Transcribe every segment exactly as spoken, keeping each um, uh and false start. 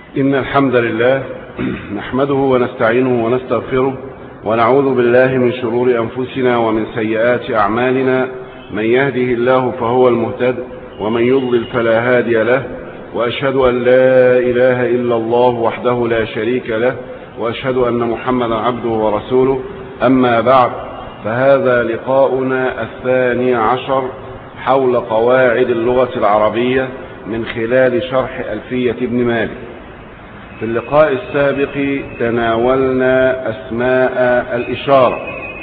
إن الحمد لله نحمده ونستعينه ونستغفره ونعوذ بالله من شرور أنفسنا ومن سيئات أعمالنا. من يهده الله فهو المهتد ومن يضلل فلا هادي له، وأشهد أن لا إله إلا الله وحده لا شريك له، وأشهد أن محمدا عبده ورسوله. أما بعد، فهذا لقاؤنا الثاني عشر حول قواعد اللغة العربية من خلال شرح ألفية ابن مالك. في اللقاء السابق تناولنا أسماء الإشارة،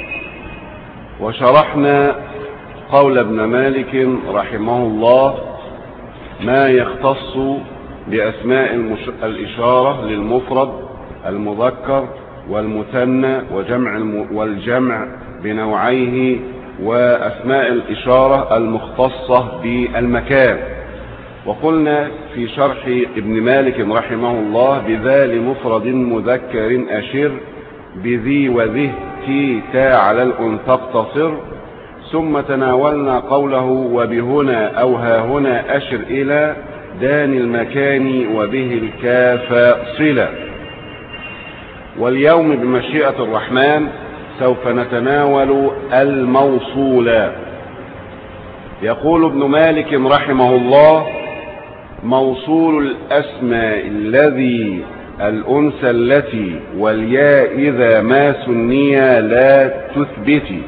وشرحنا قول ابن مالك رحمه الله ما يختص بأسماء الإشارة للمفرد المذكر والمثنى وجمع والجمع بنوعيه، وأسماء الإشارة المختصة بالمكان. وقلنا في شرح ابن مالك رحمه الله بذا لمفرد مذكر أشر بذي وذه تي تا على الأنثى اقتصر. ثم تناولنا قوله وبهنا أو هاهنا أشر إلى دان المكان وبه الكاف صلة. واليوم بمشيئة الرحمن سوف نتناول الموصولا. يقول ابن مالك رحمه الله: موصول الأسماء الذي الأنثى التي والياء إذا ما سنيا لا تثبتي.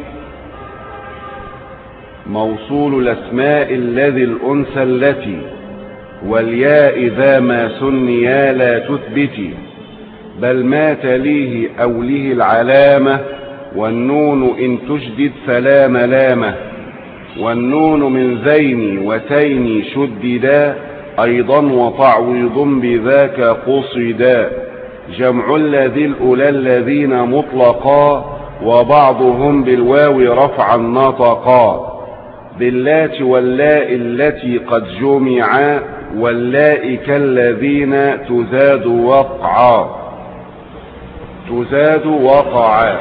موصول الأسماء الذي الأنثى التي والياء إذا ما سنيا لا تثبتي، بل ما تليه أوله العلامة، والنون إن تجدد فلا ملامة، والنون من ذين وتين شددا، أيضا وتعويض بذاك قصدا، جمع الذي الأولى الذين مطلقا، وبعضهم بالواو رفعا نطقا، باللات واللاء التي قد جمعا، واللاء كالذين تزاد وقعا تزاد وقعا.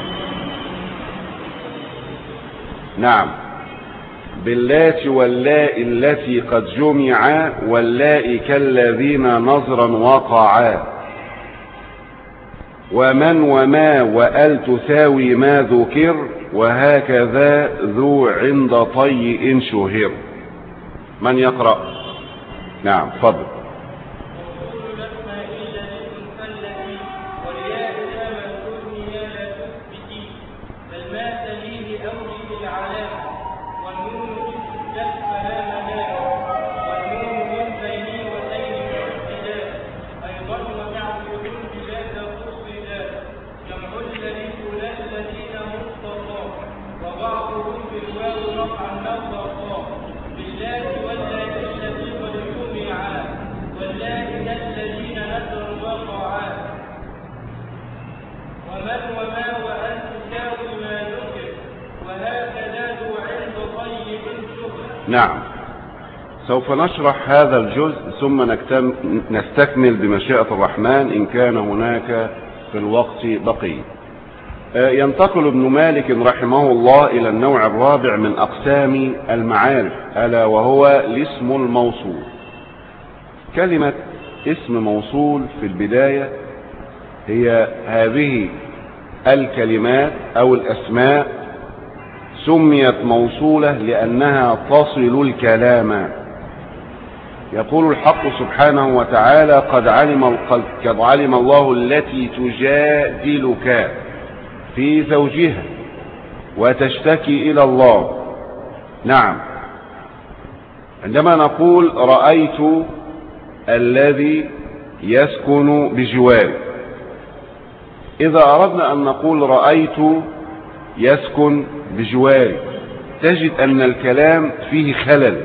نعم، باللات واللاء التي قد جمعا، واللاء كالذين نظرا وقعا، ومن وما وأل تساوي ما ذكر، وهكذا ذو عند طيء شهر. من يقرأ؟ نعم، فضل. نعم، سوف نشرح هذا الجزء ثم نستكمل بمشيئة الرحمن إن كان هناك في الوقت بقية. ينتقل ابن مالك رحمه الله إلى النوع الرابع من أقسام المعارف، ألا وهو الاسم الموصول. كلمة اسم موصول في البداية هي هذه الكلمات أو الأسماء سميت موصولة لأنها تصل الكلام. يقول الحق سبحانه وتعالى: قد علم, قد علم الله التي تجادلك في زوجها وتشتكي إلى الله. نعم، عندما نقول رأيت الذي يسكن بجواري، إذا أردنا أن نقول رأيت يسكن بجواري تجد أن الكلام فيه خلل،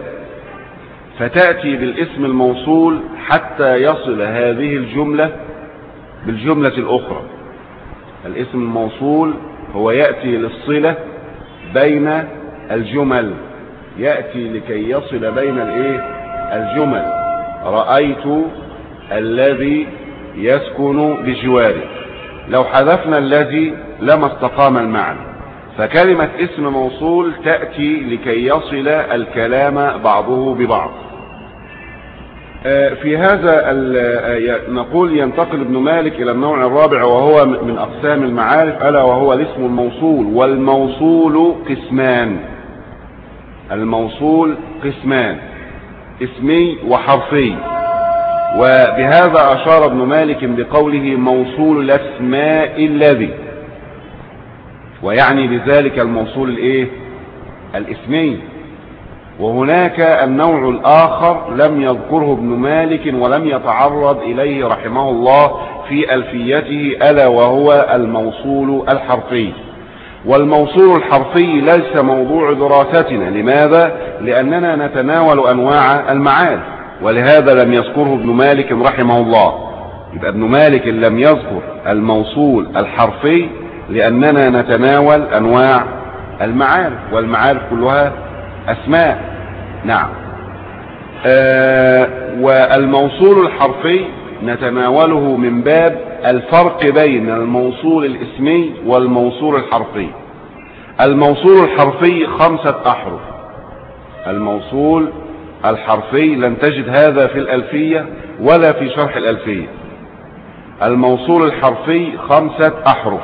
فتأتي بالاسم الموصول حتى يصل هذه الجملة بالجملة الأخرى. الاسم الموصول هو يأتي للصلة بين الجمل، يأتي لكي يصل بين الايه الجمل. رأيت الذي يسكن بجواري، لو حذفنا الذي لما استقام المعنى. فكلمة اسم موصول تأتي لكي يصل الكلام بعضه ببعض. في هذا نقول ينتقل ابن مالك إلى النوع الرابع وهو من أقسام المعارف، ألا وهو الاسم الموصول. والموصول قسمان. الموصول قسمان، اسمي وحرفي. وبهذا أشار ابن مالك بقوله موصول الأسماء الذي، ويعني بذلك الموصول الايه؟ الاسمي. وهناك النوع الآخر لم يذكره ابن مالك ولم يتعرض إليه رحمه الله في ألفيته، ألا وهو الموصول الحرفي. والموصول الحرفي ليس موضوع دراستنا. لماذا؟ لأننا نتناول أنواع المعارف، ولهذا لم يذكره ابن مالك رحمه الله. يبقى ابن مالك لم يذكر الموصول الحرفي لأننا نتناول أنواع المعارف، والمعارف كلها أسماء. نعم. آه والموصول الحرفي نتناوله من باب الفرق بين الموصول الاسمي والموصول الحرفي. الموصول الحرفي خمسة أحرف. الموصول الحرفي لن تجد هذا في الألفية ولا في شرح الألفية. الموصول الحرفي خمسة أحرف.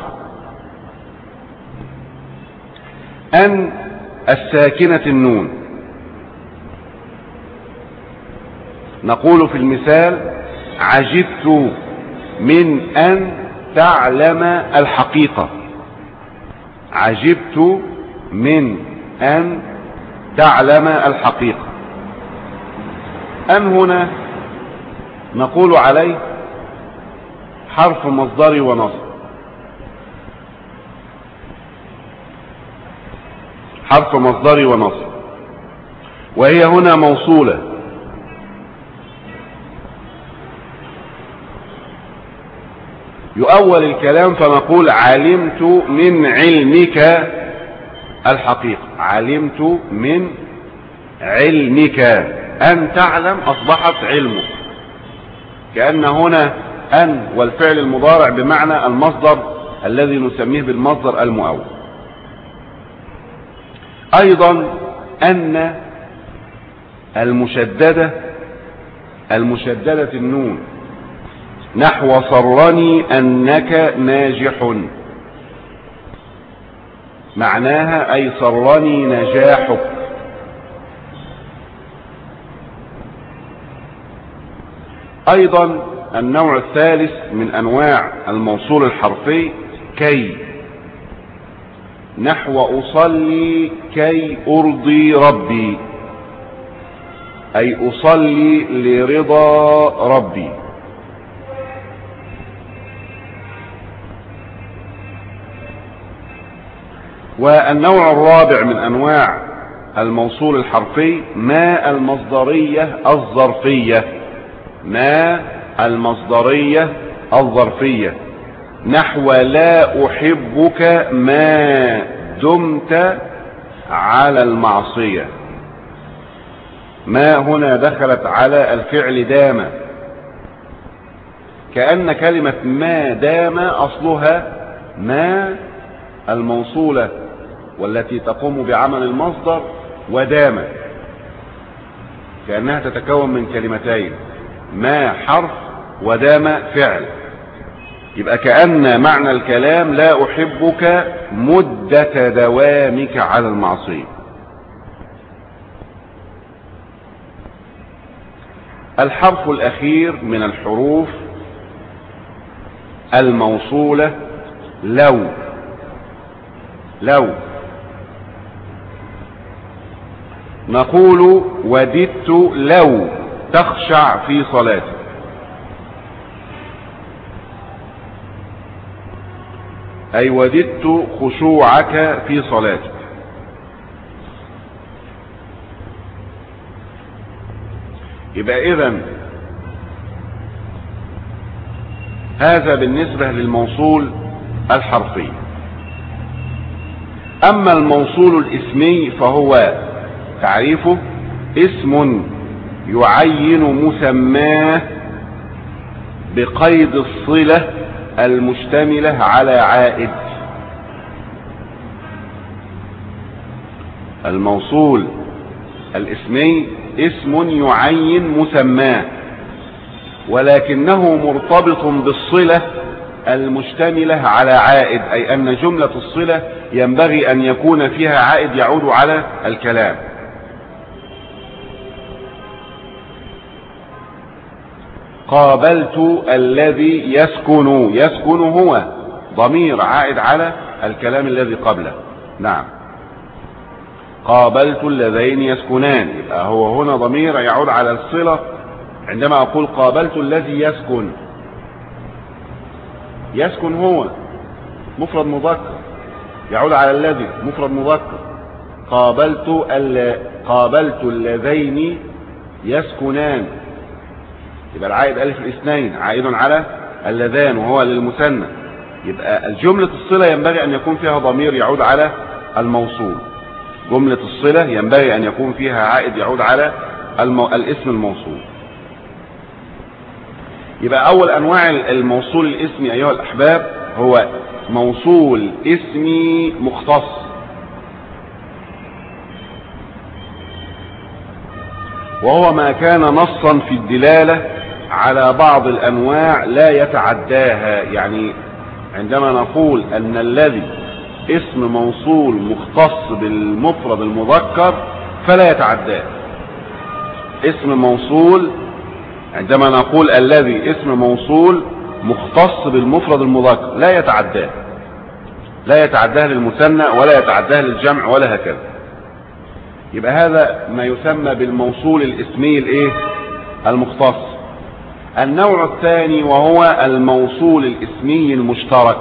أن الساكنة النون. نقول في المثال عجبت من أن تعلم الحقيقة. عجبت من أن تعلم الحقيقة. أن هنا نقول عليه حرف مصدري ونصب. حرف مصدري ونصب، وهي هنا موصولة. يؤول الكلام فنقول علمت من علمك الحقيقة. علمت من علمك. أن تعلم أصبحت علمك، كأن هنا أن والفعل المضارع بمعنى المصدر الذي نسميه بالمصدر المؤول. أيضا أن المشددة، المشددة النون، نحو صرني أنك ناجح. معناها أي صرني نجاحك. أيضا النوع الثالث من أنواع الموصول الحرفي كي، نحو أصلي كي أرضي ربي، أي أصلي لرضا ربي. والنوع الرابع من أنواع الموصول الحرفي ما المصدرية الظرفية. ما المصدرية الظرفية، نحو لا أحبك ما دمت على المعصية. ما هنا دخلت على الفعل دام، كأن كلمة ما دام أصلها ما الموصولة والتي تقوم بعمل المصدر ودام، كأنها تتكون من كلمتين، ما حرف ودام فعل. يبقى كأن معنى الكلام لا أحبك مدة دوامك على المعصية. الحرف الأخير من الحروف الموصولة لو. لو نقول وددت لو تخشع في صلاتك. أي وددت خشوعك في صلاتك. يبقى إذن هذا بالنسبة للموصول الحرفي. أما الموصول الاسمي فهو تعريفه اسم يعين مسماه بقيد الصلة المشتملة على عائد. الموصول الاسمي اسم يعين مسماه ولكنه مرتبط بالصلة المشتملة على عائد، أي أن جملة الصلة ينبغي أن يكون فيها عائد يعود على الكلام. قابلت الذي يسكن، يسكن هو ضمير عائد على الكلام الذي قبله. نعم. قابلت اللذين يسكنان، يبقى هو هنا ضمير يعود على الصلة. عندما أقول قابلت الذي يسكن، يسكن هو مفرد مذكر يعود على الذي مفرد مذكر. قابلت ال... قابلت اللذين يسكنان، يبقى العائد ألف الاثنين عائد على اللذان وهو للمثنى. يبقى الجملة الصلة ينبغي أن يكون فيها ضمير يعود على الموصول. جملة الصلة ينبغي أن يكون فيها عائد يعود على المو... الاسم الموصول. يبقى أول أنواع الموصول الاسمي أيها الأحباب هو موصول اسمي مختص، وهو ما كان نصا في الدلالة على بعض الأنواع لا يتعداها. يعني عندما نقول أن الذي اسم موصول مختص بالمفرد المذكر فلا يتعداه. اسم موصول عندما نقول الذي اسم موصول مختص بالمفرد المذكر لا يتعداه، لا يتعداه للمثنى ولا يتعداه للجمع ولا هكذا. يبقى هذا ما يسمى بالموصول الاسمي الايه المختص. النوع الثاني وهو الموصول الاسمي المشترك،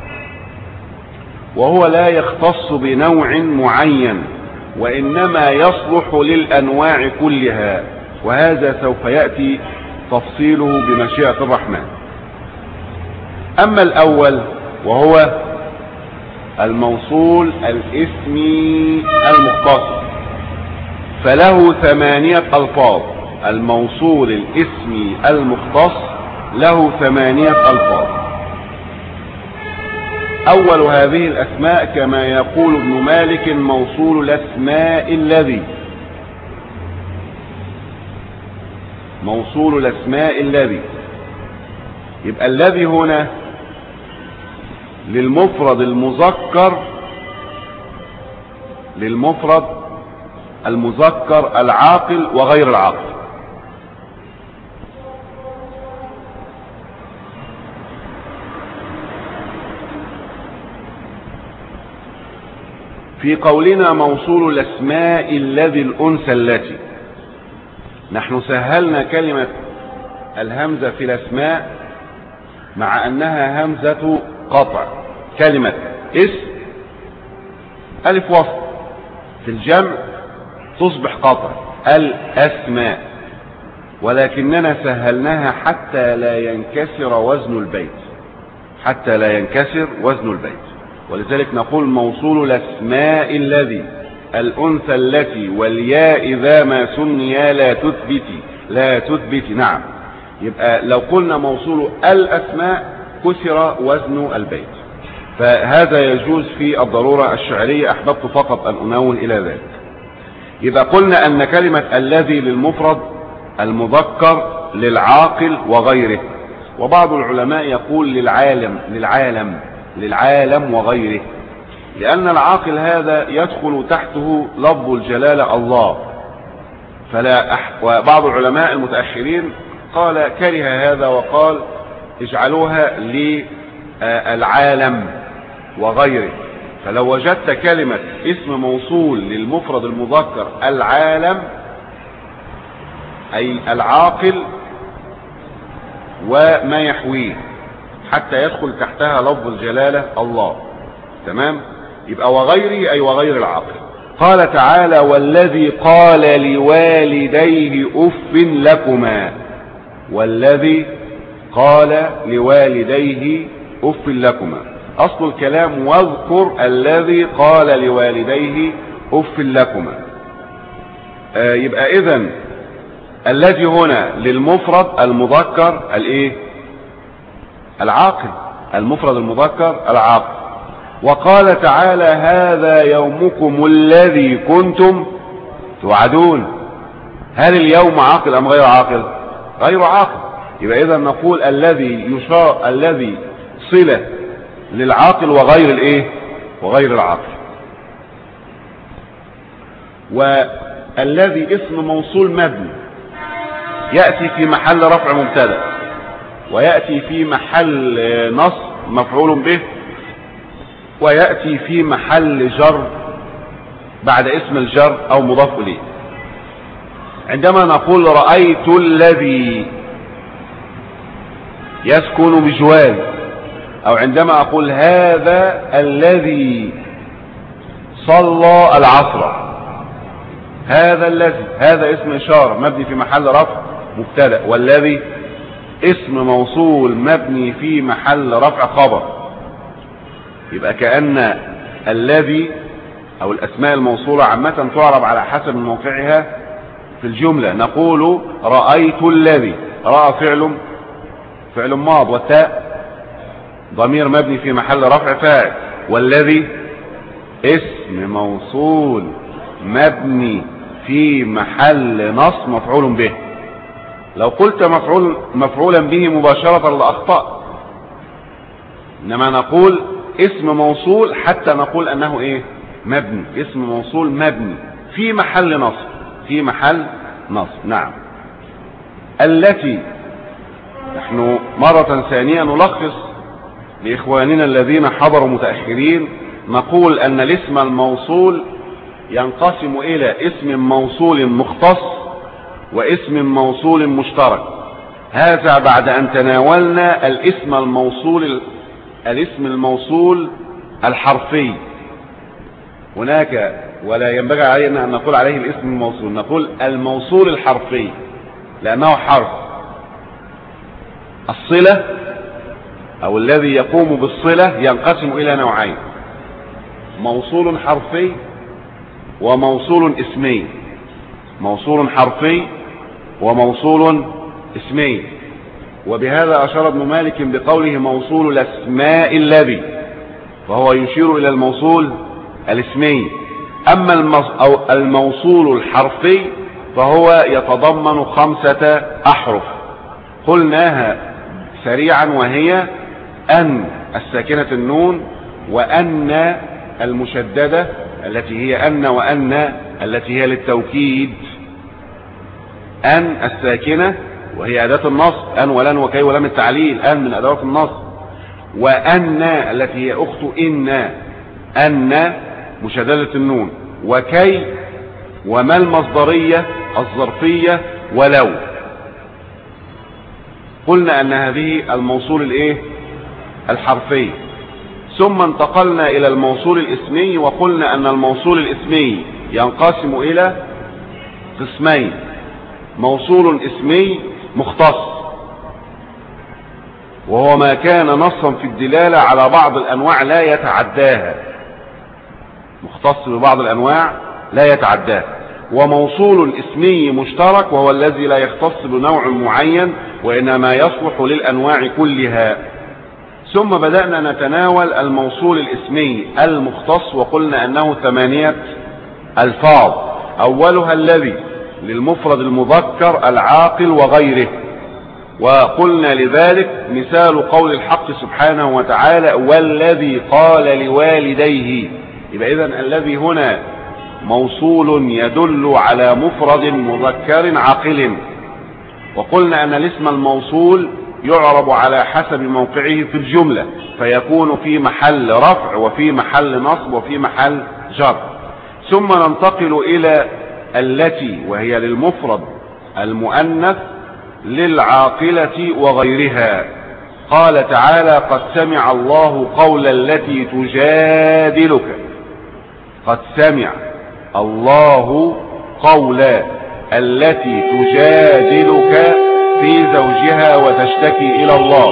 وهو لا يختص بنوع معين وإنما يصلح للأنواع كلها، وهذا سوف يأتي تفصيله بمشيئة الرحمن. أما الأول وهو الموصول الاسمي المختص فله ثمانية ألفاظ. الموصول الاسمي المختص له ثمانية ألفاظ. أول هذه الأسماء كما يقول ابن مالك موصول الأسماء الذي، موصول الأسماء الذي. يبقى الذي هنا للمفرد المذكر، للمفرد المذكر العاقل وغير العاقل. في قولنا موصول الأسماء الذي الأنثى التي، نحن سهلنا كلمة الهمزة في الأسماء مع أنها همزة قطع. كلمة اسم ألف وصل، في الجمع تصبح قطع الأسماء، ولكننا سهلناها حتى لا ينكسر وزن البيت، حتى لا ينكسر وزن البيت. ولذلك نقول موصول الأسماء الذي الأنثى التي والياء إذا ما سنيا لا تثبتي، لا تثبتي. نعم. يبقى لو قلنا موصول الأسماء كسر وزن البيت، فهذا يجوز في الضرورة الشعرية. أحببت فقط أن أنوه إلى ذلك. يبقى قلنا أن كلمة الذي للمفرد المذكر للعاقل وغيره، وبعض العلماء يقول للعالم للعالم للعالم وغيره، لأن العاقل هذا يدخل تحته لفظ الجلالة الله. فلا أح... وبعض العلماء المتأخرين قال كره هذا وقال اجعلوها للعالم وغيره. فلو وجدت كلمة اسم موصول للمفرد المذكر العالم أي العاقل وما يحويه حتى يدخل تحتها لفظ الجلالة الله، تمام. يبقى وغيره أي وغير العاقل. قال تعالى والذي قال لوالديه أف لكما، والذي قال لوالديه أف لكما. أصل الكلام واذكر الذي قال لوالديه أف لكما. آه يبقى إذن الذي هنا للمفرد المذكر الايه العاقل، المفرد المذكر العاقل. وقال تعالى هذا يومكم الذي كنتم توعدون. هل اليوم عاقل أم غير عاقل؟ غير عاقل. يبقى إذا نقول الذي يشار الذي صلة للعاقل وغير الايه وغير العاقل. والذي اسم موصول مبني يأتي في محل رفع مبتدا، ويأتي في محل نصب مفعول به، ويأتي في محل جر بعد اسم الجر او مضاف اليه. عندما نقول رأيت الذي يسكن بجوار، او عندما اقول هذا الذي صلى العصر، هذا الذي، هذا اسم اشارة مبني في محل رفع مبتدا، والذي اسم موصول مبني في محل رفع خبر. يبقى كأن الذي او الاسماء الموصولة عامة تعرب على حسب موقعها في الجملة. نقول رأيت الذي، رأى فعل فعل ماض، والتاء ضمير مبني في محل رفع فاعل، والذي اسم موصول مبني في محل نصب مفعول به. لو قلت مفعول مفعولا به مباشرة لأخطأ، انما نقول اسم موصول حتى نقول انه ايه مبني، اسم موصول مبني في محل نصب، في محل نصب. نعم. التي، نحن مرة ثانية نلخص لإخواننا الذين حضروا متأخرين، نقول أن الاسم الموصول ينقسم إلى اسم موصول مختص واسم موصول مشترك. هذا بعد أن تناولنا الاسم الموصول الاسم الموصول الحرفي. هناك ولا ينبغي علينا أن نقول عليه الاسم الموصول، نقول الموصول الحرفي لأنه حرف. الصلة او الذي يقوم بالصلة ينقسم الى نوعين: موصول حرفي وموصول اسمي. موصول حرفي وموصول اسمي. وبهذا اشار ابن مالك بقوله موصول الاسماء الذي، فهو يشير الى الموصول الاسمي. اما الموصول الحرفي فهو يتضمن خمسة احرف قلناها سريعا، وهي أن الساكنة النون، وأن المشددة التي هي أن، وأن التي هي للتوكيد، أن الساكنة وهي أداة النصب، أن ولن وكي ولم التعليل، أن من أدوات النصب، وأن التي هي أخت إن، أن مشددة النون، وكي، وما المصدرية الظرفية، ولو. قلنا أن هذه الموصول الايه الحرفي. ثم انتقلنا إلى الموصول الاسمي، وقلنا أن الموصول الاسمي ينقسم إلى قسمين: موصول اسمي مختص، وهو ما كان نصا في الدلالة على بعض الأنواع لا يتعداها، مختص ببعض الأنواع لا يتعداها. وموصول اسمي مشترك، وهو الذي لا يختص بنوع معين وإنما يصلح للأنواع كلها. ثم بدأنا نتناول الموصول الاسمي المختص، وقلنا أنه ثمانية ألفاظ. أولها الذي للمفرد المذكر العاقل وغيره، وقلنا لذلك مثال قول الحق سبحانه وتعالى والذي قال لوالديه. يبقى إذن الذي هنا موصول يدل على مفرد مذكر عاقل. وقلنا أن الاسم الموصول يعرب على حسب موقعه في الجملة، فيكون في محل رفع وفي محل نصب وفي محل جر. ثم ننتقل إلى التي، وهي للمفرد المؤنث للعاقلة وغيرها. قال تعالى قد سمع الله قول التي تجادلك، قد سمع الله قول التي تجادلك في زوجها وتشتكي إلى الله.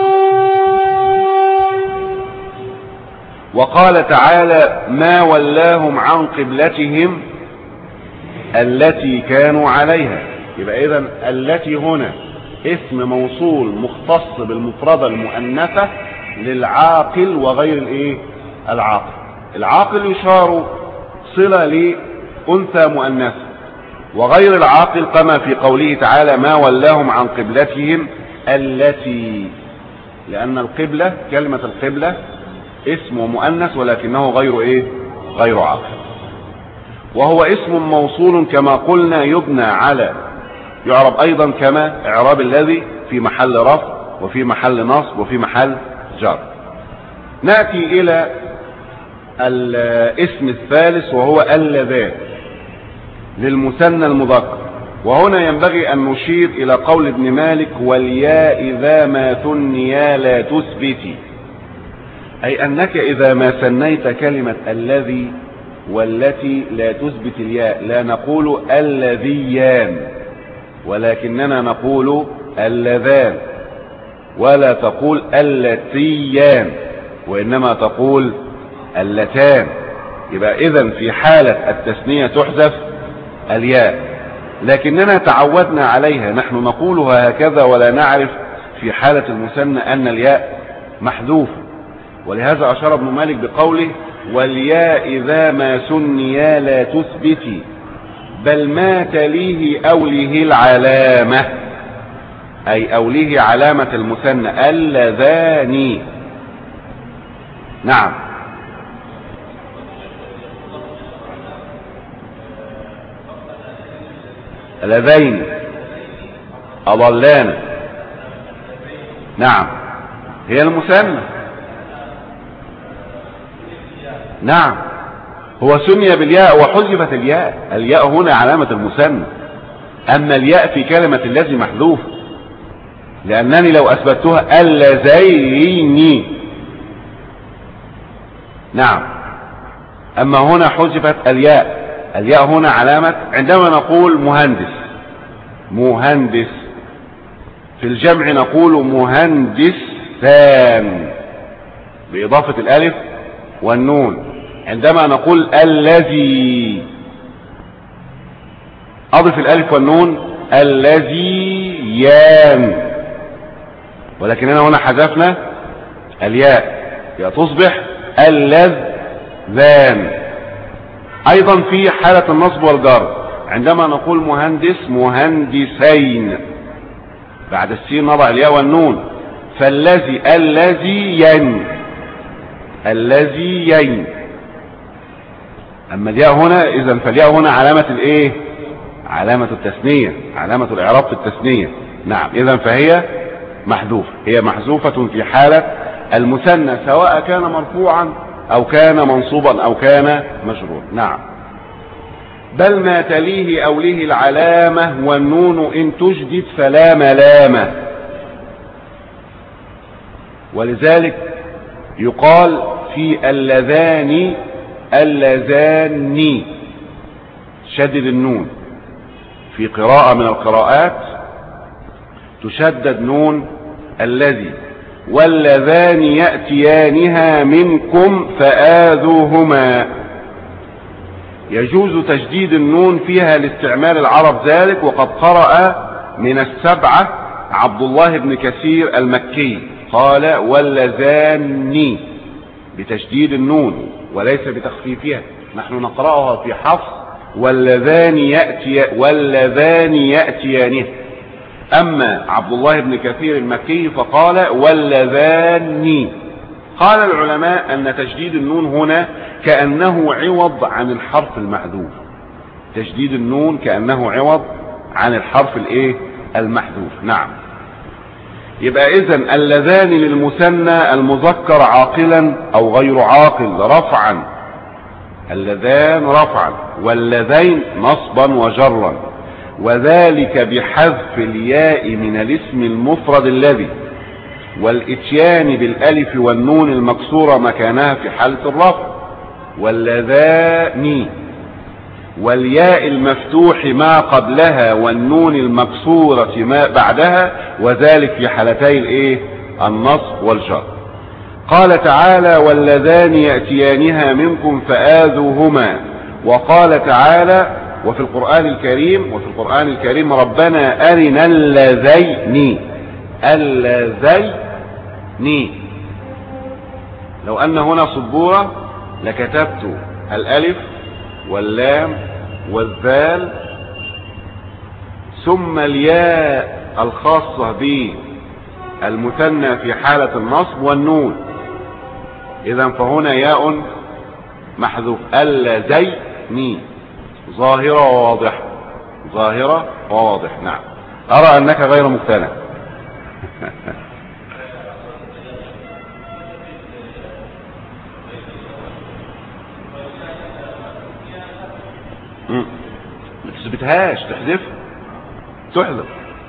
وقال تعالى ما ولاهم عن قبلتهم التي كانوا عليها. يبقى إذن التي هنا اسم موصول مختص بالمفردة المؤنثة للعاقل وغير الايه العاقل. العاقل يشار صلة لأنثى مؤنثة، وغير العاقل كما في قوله تعالى ما ولاهم عن قبلتهم التي، لأن القبلة كلمة القبلة اسم ومؤنث ولكنه غير ايه؟ غير عاقل، وهو اسم موصول كما قلنا يبنى على، يعرب ايضا كما اعراب الذي في محل رفع وفي محل نصب وفي محل جر. نأتي الى الاسم الثالث وهو اللذان للمثنى المذكر، وهنا ينبغي ان نشير الى قول ابن مالك والياء اذا ما ثنيا لا تثبتي، اي انك اذا ما ثنيت كلمة الذي والتي لا تثبت الياء، لا نقول الذيان ولكننا نقول اللذان، ولا تقول اللتيان وانما تقول اللتان. يبقى اذا في حالة التثنية تحذف الياء، لكننا تعودنا عليها، نحن نقولها هكذا ولا نعرف في حالة المثنى ان الياء محذوفة، ولهذا اشار ابن مالك بقوله والياء اذا ما ثنيا لا تثبتي بل ما تليه أوليه العلامة، أي أوليه علامة المثنى اللذان. نعم. اللذين أضلان، نعم هي المثنى، نعم هو سمي بالياء وحذفت الياء، الياء هنا علامة المثنى، أما الياء في كلمة الذي محذوف، لأنني لو أثبتها اللذين، نعم، أما هنا حذفت الياء، الياء هنا علامة. عندما نقول مهندس، مهندس في الجمع نقول مهندسان بإضافة الألف والنون. عندما نقول الذي أضف الألف والنون الذيان، ولكننا هنا حذفنا الياء تصبح اللذان. أيضا في حالة النصب والجر عندما نقول مهندس مهندسين، بعد السين نضع الياء والنون، فالذي الذيين الذيين. اما الياء هنا اذا فالياء هنا علامة الايه؟ علامة التثنية، علامة الاعراب في التثنية. نعم اذا فهي محذوفة، هي محذوفة في حالة المثنى سواء كان مرفوعا او كان منصوبا او كان مجرورا. نعم. بل ما تليه أوليه العلامة والنون إن تجدد فلا ملامة، ولذلك يقال في اللذان اللذان شدد النون، في قراءة من القراءات تشدد نون الذي، واللذان يأتيانها منكم فآذوهما. يجوز تشديد النون فيها لاستعمال العرب ذلك، وقد قرأ من السبعة عبد الله بن كثير المكي قال واللذان بتشديد النون وليس بتخفيفها، نحن نقرأها في حفص واللذان يأتي واللذان يأتيانه. أما عبد الله بن كثير المكي فقال واللذان. قال العلماء أن تشديد النون هنا كأنه عوض عن الحرف المحذوف، تشديد النون كأنه عوض عن الحرف الايه؟ المحذوف. نعم. يبقى إذن اللذان للمثنى المذكر عاقلا أو غير عاقل رفعا، اللذان رفعا، واللذين نصبا وجرا، وذلك بحذف الياء من الاسم المفرد الذي، والاتيان بالالف والنون المكسورة مكانها في حالة الرفع، واللذان، والياء المفتوح ما قبلها والنون المكسورة ما بعدها، وذلك في حالتي الايه؟ النصب والجر. قال تعالى واللذان يأتيانها منكم فآذوهما، وقال تعالى وفي القرآن الكريم وفي القرآن الكريم ربنا أرنا اللذين اللذين. لو أن هنا سبورة لكتبت الألف واللام والذال ثم الياء الخاصة المثنى في حالة النصب والنون. إذا فهنا ياء محذوف اللذين ظاهرة وواضحة، ظاهرة وواضحة. نعم. أرى أنك غير مقتنع. ما تثبتهاش، تحذف تحذف.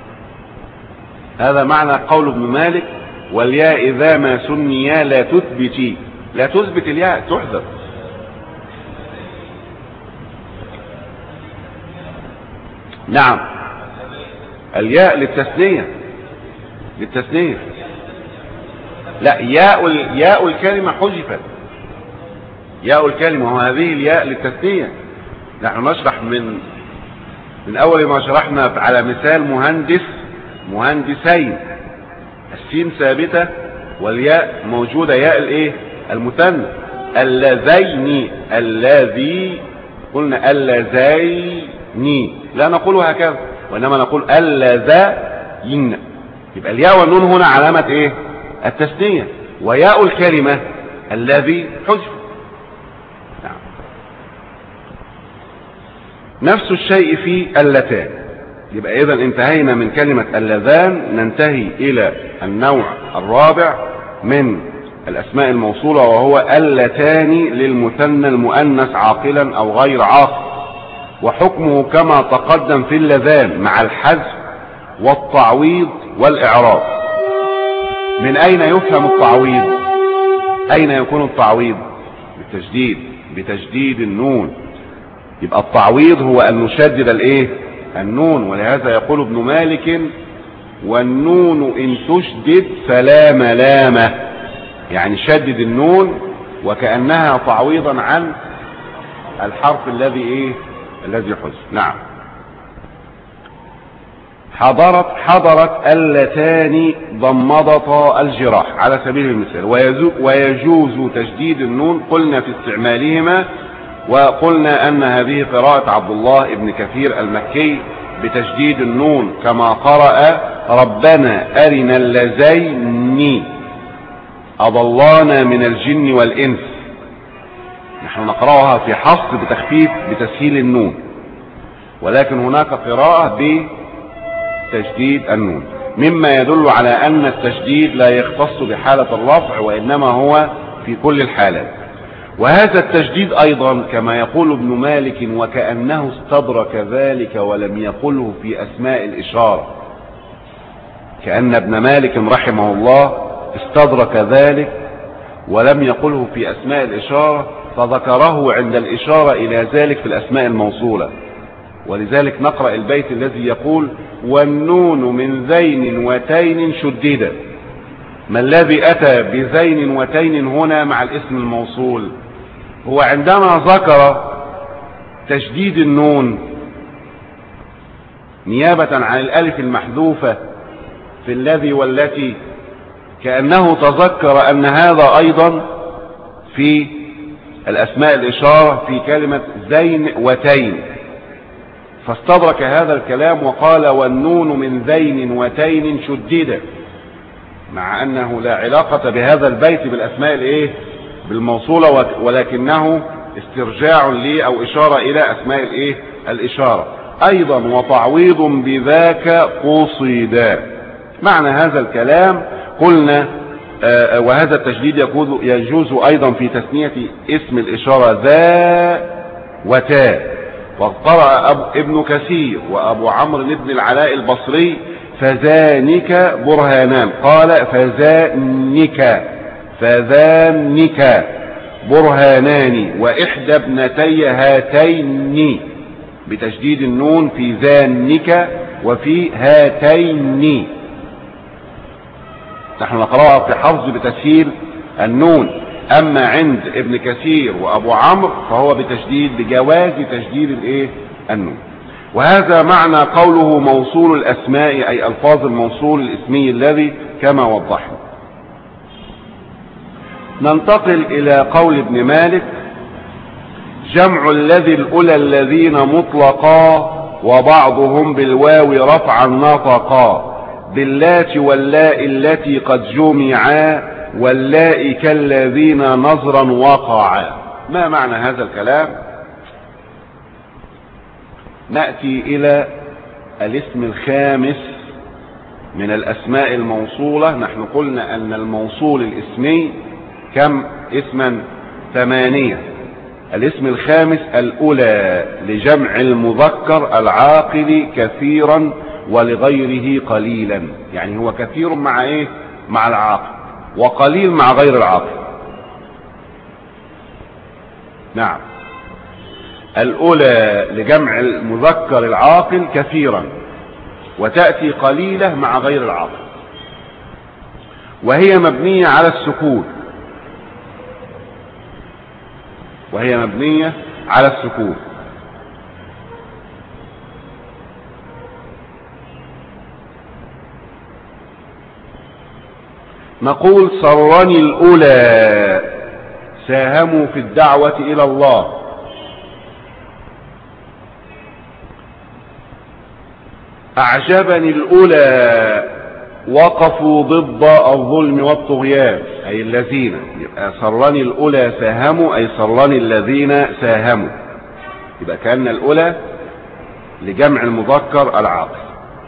هذا معنى قول ابن مالك والياء إذا ما سنيا لا تثبتي، لا تثبت الياء، تحذف. نعم. الياء للتثنية، للتثنية. لا، ياء ياء الكلمة حذفت، ياء الكلمة وهذه الياء للتثنية. نحن نشرح من من أول ما شرحنا على مثال مهندس، مهندسين، السين ثابتة والياء موجودة، ياء الايه المثنى. اللذين، الذي، قلنا اللذين، لا نقول هكذا وإنما نقول اللذين. يبقى الياء والنون هنا علامة ايه التثنية، وياء الكلمة الذي حذف. نعم. نفس الشيء في اللتان. يبقى إذا انتهينا من كلمة اللذان، ننتهي إلى النوع الرابع من الأسماء الموصولة، وهو اللتان للمثنى المؤنث عاقلا أو غير عاقل، وحكمه كما تقدم في اللذان مع الحذف والتعويض والإعراب. من أين يفهم التعويض؟ أين يكون التعويض؟ بالتشديد، بتشديد النون. يبقى التعويض هو أن نشدد الايه النون، ولهذا يقول ابن مالك والنون إن تشدد فلا ملامة، يعني شدد النون وكأنها تعويضا عن الحرف الذي ايه الذي حذف. نعم. حضرت حضرت اللتان ضمضتا الجراح على سبيل المثال، ويجوز تشديد النون قلنا في استعمالهما، وقلنا أن هذه قراءة عبد الله ابن كثير المكي بتشديد النون كما قرأ ربنا أرنا اللذين أضلانا من الجن والإنس. نحن نقرأها في حفص بتخفيف بتسهيل النون، ولكن هناك قراءة بتشديد النون، مما يدل على أن التشديد لا يختص بحالة الرفع وإنما هو في كل الحالات. وهذا التشديد أيضا كما يقول ابن مالك وكأنه استدرك ذلك ولم يقله في أسماء الإشارة، كأن ابن مالك رحمه الله استدرك ذلك ولم يقله في أسماء الإشارة، فذكره عند الإشارة إلى ذلك في الأسماء الموصولة. ولذلك نقرأ البيت الذي يقول والنون من ذين وتين شددا. ما الذي أتى بذين وتين هنا مع الاسم الموصول؟ هو عندما ذكر تشديد النون نيابة عن الألف المحذوفة في الذي والتي، كأنه تذكر أن هذا أيضا في الأسماء الإشارة في كلمة زين وتين، فاستدرك هذا الكلام وقال والنون من ذين وتين شددا، مع أنه لا علاقة بهذا البيت بالأسماء الإيه بالموصولة، ولكنه استرجاع لي أو إشارة إلى أسماء الإيه الإشارة أيضا. وتعويض بذاك قصيدا. معنى هذا الكلام قلنا آه وهذا التشديد يجوز أيضا في تثنية اسم الإشارة ذا وتا. وقرأ ابن كثير وأبو عمرو بن العلاء البصري فذانك برهانان، قال فذانك فذانك برهانان وإحدى ابنتي هاتين بتشديد النون في ذانك وفي هاتين. نحن نقرأها في حفظ بتسهيل النون، أما عند ابن كثير وأبو عمرو فهو بتشديد بجواز تشديد الايه النون. وهذا معنى قوله موصول الأسماء أي ألفاظ الموصول الاسمي الذي كما وضحنا. ننتقل إلى قول ابن مالك جمع الذي الأولى الذين مطلقا وبعضهم بالواو رفعا نطقا باللات واللاء التي قد جمعا واللاء كالذين نظرا وقعا. ما معنى هذا الكلام؟ نأتي إلى الاسم الخامس من الأسماء الموصولة. نحن قلنا أن الموصول الاسمي كم اسما؟ ثمانية. الاسم الخامس الأولى لجمع المذكر العاقل كثيرا ولغيره قليلا، يعني هو كثير مع ايه؟ مع العاقل، وقليل مع غير العاقل. نعم، الأولى لجمع المذكر العاقل كثيرا، وتأتي قليلة مع غير العاقل، وهي مبنية على السكون، وهي مبنية على السكون. نقول سرني الأولى ساهموا في الدعوة إلى الله، أعجبني الأولى وقفوا ضد الظلم والطغيان، أي الذين. يبقى سرني الأولى ساهموا أي سرني الذين ساهموا، يبقى كأن الأولى لجمع المذكر العاقل.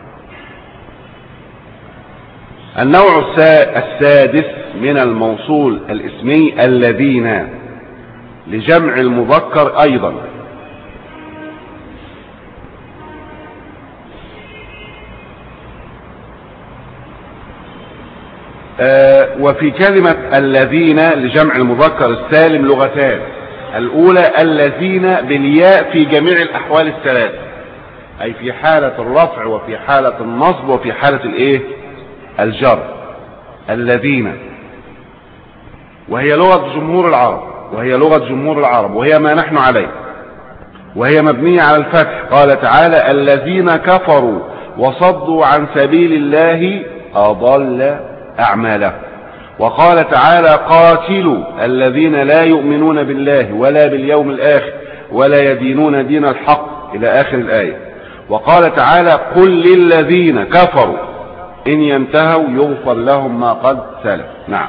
النوع السادس من الموصول الاسمي الذين لجمع المذكر أيضا، آه وفي كلمة الذين لجمع المذكر السالم لغتان. الأولى الذين بالياء في جميع الأحوال الثلاث، أي في حالة الرفع وفي حالة النصب وفي حالة الإيه؟ الجر. الذين، وهي لغة جمهور العرب، وهي لغة جمهور العرب وهي ما نحن عليه، وهي مبنية على الفتح. قال تعالى الذين كفروا وصدوا عن سبيل الله أضل أعمالهم. وقال تعالى قاتلوا الذين لا يؤمنون بالله ولا باليوم الآخر ولا يدينون دين الحق إلى آخر الآية. وقال تعالى قل للذين كفروا إن ينتهوا يغفر لهم ما قد سلف. نعم،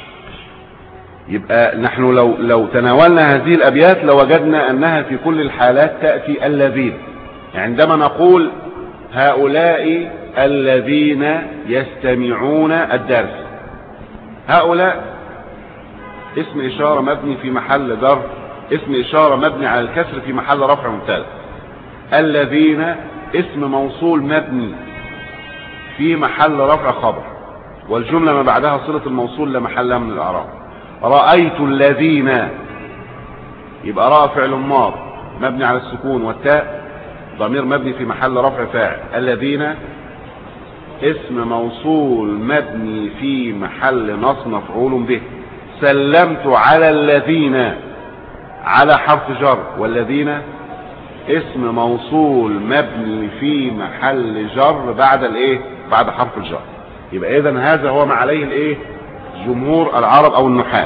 يبقى نحن لو, لو تناولنا هذه الأبيات لوجدنا أنها في كل الحالات تأتي الذين. عندما نقول هؤلاء الذين يستمعون الدرس، هؤلاء اسم إشارة مبني في محل جر، اسم إشارة مبني على الكسر في محل رفع مبتدأ. الذين اسم موصول مبني في محل رفع خبر، والجملة ما بعدها صلة الموصول لا محل لها من الإعراب. رأيت الذين، يبقى رأى فعل ماض مبني على السكون، والتاء ضمير مبني في محل رفع فاعل. الذين اسم موصول مبني في محل نصب مفعول به. سلمت على الذين، على حرف جر، والذين اسم موصول مبني في محل جر بعد الايه؟ بعد حرف الجر. يبقى اذا هذا هو ما عليه الايه؟ جمهور العرب او النحاة.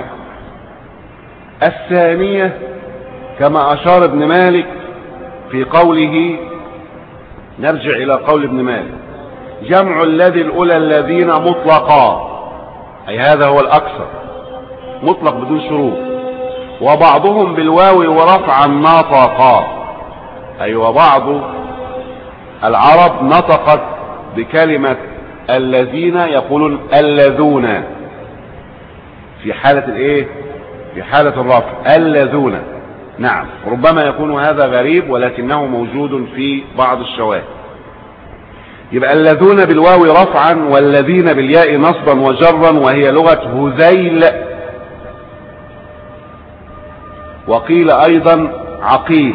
الثانية كما اشار ابن مالك في قوله، نرجع الى قول ابن مالك، جمع الذي الاولى الذين مطلقا، اي هذا هو الاكثر، مطلق بدون شروط. وبعضهم بالواو ورفعا نطقا، اي وبعض العرب نطقت بكلمة الذين يقولون الذون في حالة الايه؟ في حالة الرفع، الذون. نعم، ربما يكون هذا غريب ولكنه موجود في بعض الشواهد. يبقى الذون بالواو رفعا والذين بالياء نصبا وجرا، وهي لغة هذيل، وقيل ايضا عقيل،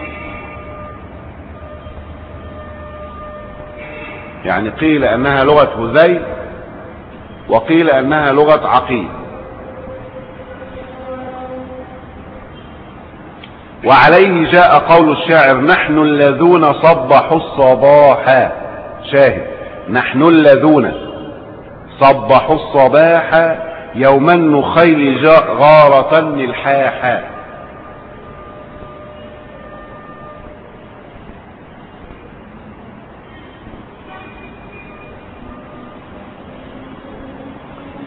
يعني قيل انها لغة هذيل وقيل انها لغة عقيل. وعليه جاء قول الشاعر نحن الذون صبحوا الصباح، شاهد، نحن الذون صبحوا الصباح يوم النخيل غارة الحاحا.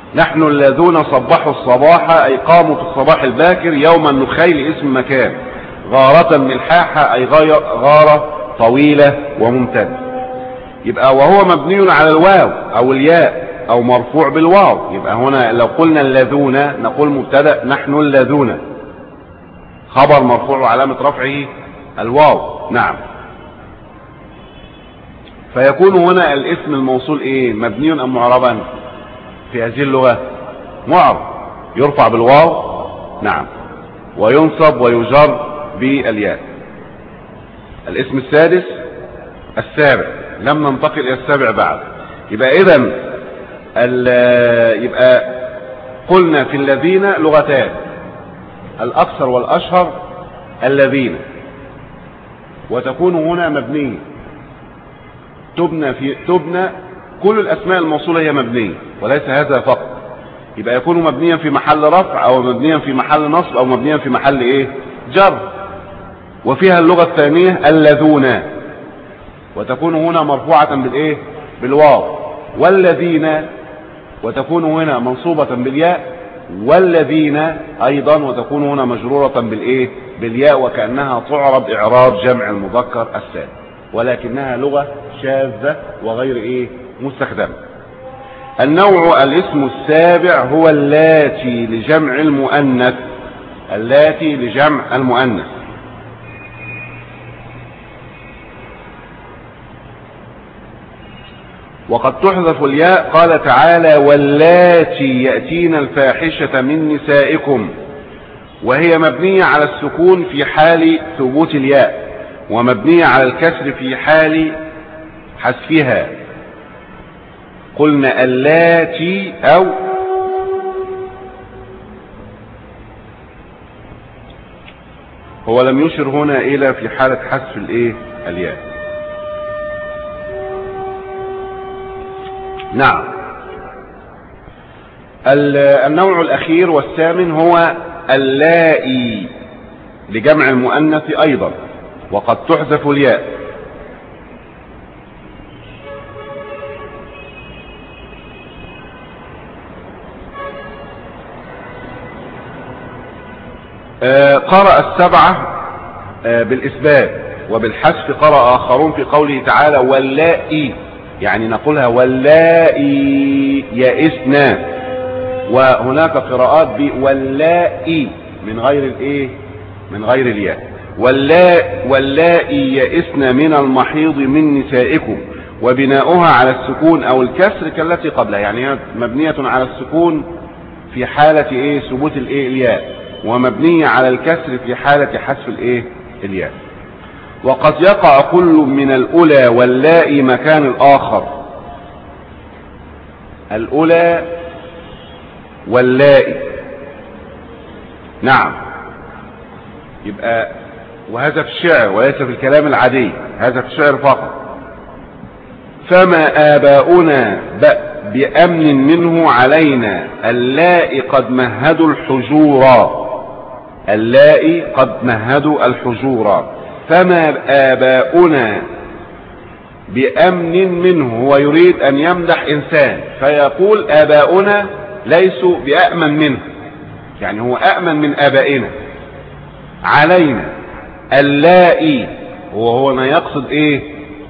نحن الذين صبحوا الصباح أي قاموا في الصباح الباكر يوم النخيل اسم مكان، غارة ملحاحة أي غارة طويلة وممتدة. يبقى وهو مبني على الواو أو الياء أو مرفوع بالواو. يبقى هنا لو قلنا الذين نقول مبتدأ نحن الذين، خبر مرفوع وعلامة رفعه الواو. نعم. فيكون هنا الاسم الموصول ايه، مبني ام معربا في هذه اللغة؟ معرب، يرفع بالواو. نعم. وينصب ويجر بالياء. الاسم السادس السابع، لم ننتقل الى السابع بعد. يبقى اذا يبقى قلنا في الذين لغتان، الاكثر والاشهر الذين، وتكون هنا مبنية، تبنى في تبنى كل الاسماء الموصولة هي مبنية وليس هذا فقط. يبقى يكون مبنيا في محل رفع او مبنيا في محل نصب او مبنيا في محل ايه، جر. وفيها اللغة الثانية الذين، وتكون هنا مرفوعة بالايه، بالواو. والذين، وتكون هنا منصوبة بالياء. والذين ايضا، وتكون هنا مجرورة بالايه، بالياء، وكأنها تعرب اعراب جمع المذكر السالم، ولكنها لغة شاذة وغير ايه، مستخدمة. النوع الاسم السابع هو اللاتي لجمع المؤنث. اللاتي لجمع المؤنث. وقد تحذف الياء، قال تعالى واللاتي يأتين الفاحشة من نسائكم، وهي مبنية على السكون في حال ثبوت الياء، ومبنية على الكسر في حال حذفها. قلنا اللاتي او هو لم يشر هنا الى في حالة حذف الايه، الياء. نعم. النوع الاخير والثامن هو اللائي لجمع المؤنث ايضا، وقد تحذف الياء. قرأ السبعة بالإثبات، وبالحذف قرأ آخرون في قوله تعالى واللائي، يعني نقولها واللائي يئسنا. وهناك قراءات بواللائي من غير الايه، من غير الياء. واللائي يئسن من المحيض من نسائكم، وبناؤها على السكون او الكسر كالتي قبلها، يعني مبنية على السكون في حالة ايه، ثبوت الايه، الياء، ومبنية على الكسر في حالة حذف الايه، الياء. وقد يقع كل من الأولى واللائي مكان الآخر. الأولى واللائي. نعم. يبقى وهذا في الشعر وليس في الكلام العادي، هذا في الشعر فقط. فما آباؤنا بأمن منه علينا، اللائي قد مهدوا الحجورا. اللائي قد مهدوا الحجورا. فما آباؤنا بأمن منه، هو يريد أن يمدح إنسان فيقول آباؤنا ليسوا بأأمن منه، يعني هو أأمن من آبائنا. علينا اللائي، وهو ما يقصد إيه،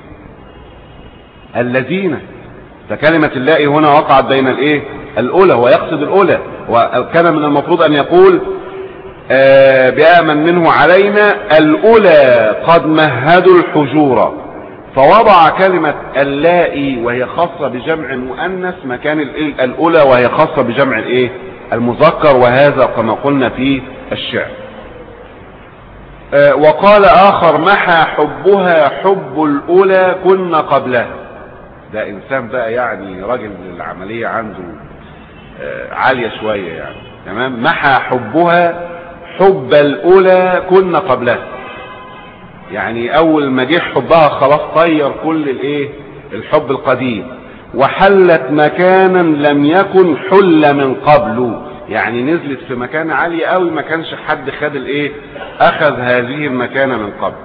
الذين. فكلمة اللائي هنا وقعت بين الإيه، الأولى، هو يقصد الأولى، وكان من المفروض أن يقول آه بأمن منه علينا الأولى قد مهدوا الحجورة، فوضع كلمة اللائي وهي خاصة بجمع المؤنث مكان الأولى وهي خاصة بجمع الايه، المذكر، وهذا كما قلنا في الشعر. آه وقال آخر محى حبها حب الأولى كنا قبلها. ده إنسان بقى يعني راجل العملية عنده آه عالية شوية يعني، تمام. محى حبها حب الأولى كنا قبلها، يعني أول ما جه حبها خلاص طير كل الايه، الحب القديم. وحلت مكانا لم يكن حل من قبل، يعني نزلت في مكان عالي قوي ما كانش حد خد الايه، اخذ هذه المكانة من قبل.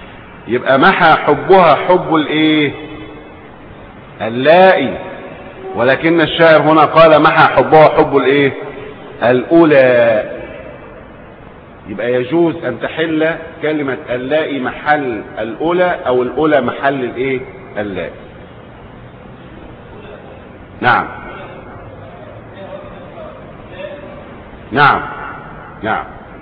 يبقى محى حبها حب الايه، اللائي. ولكن الشاعر هنا قال محى حبها حب الايه الاولى. يبقى يجوز ان تحل كلمة اللاء محل الاولى او الاولى محل الايه اللاء. نعم نعم نعم.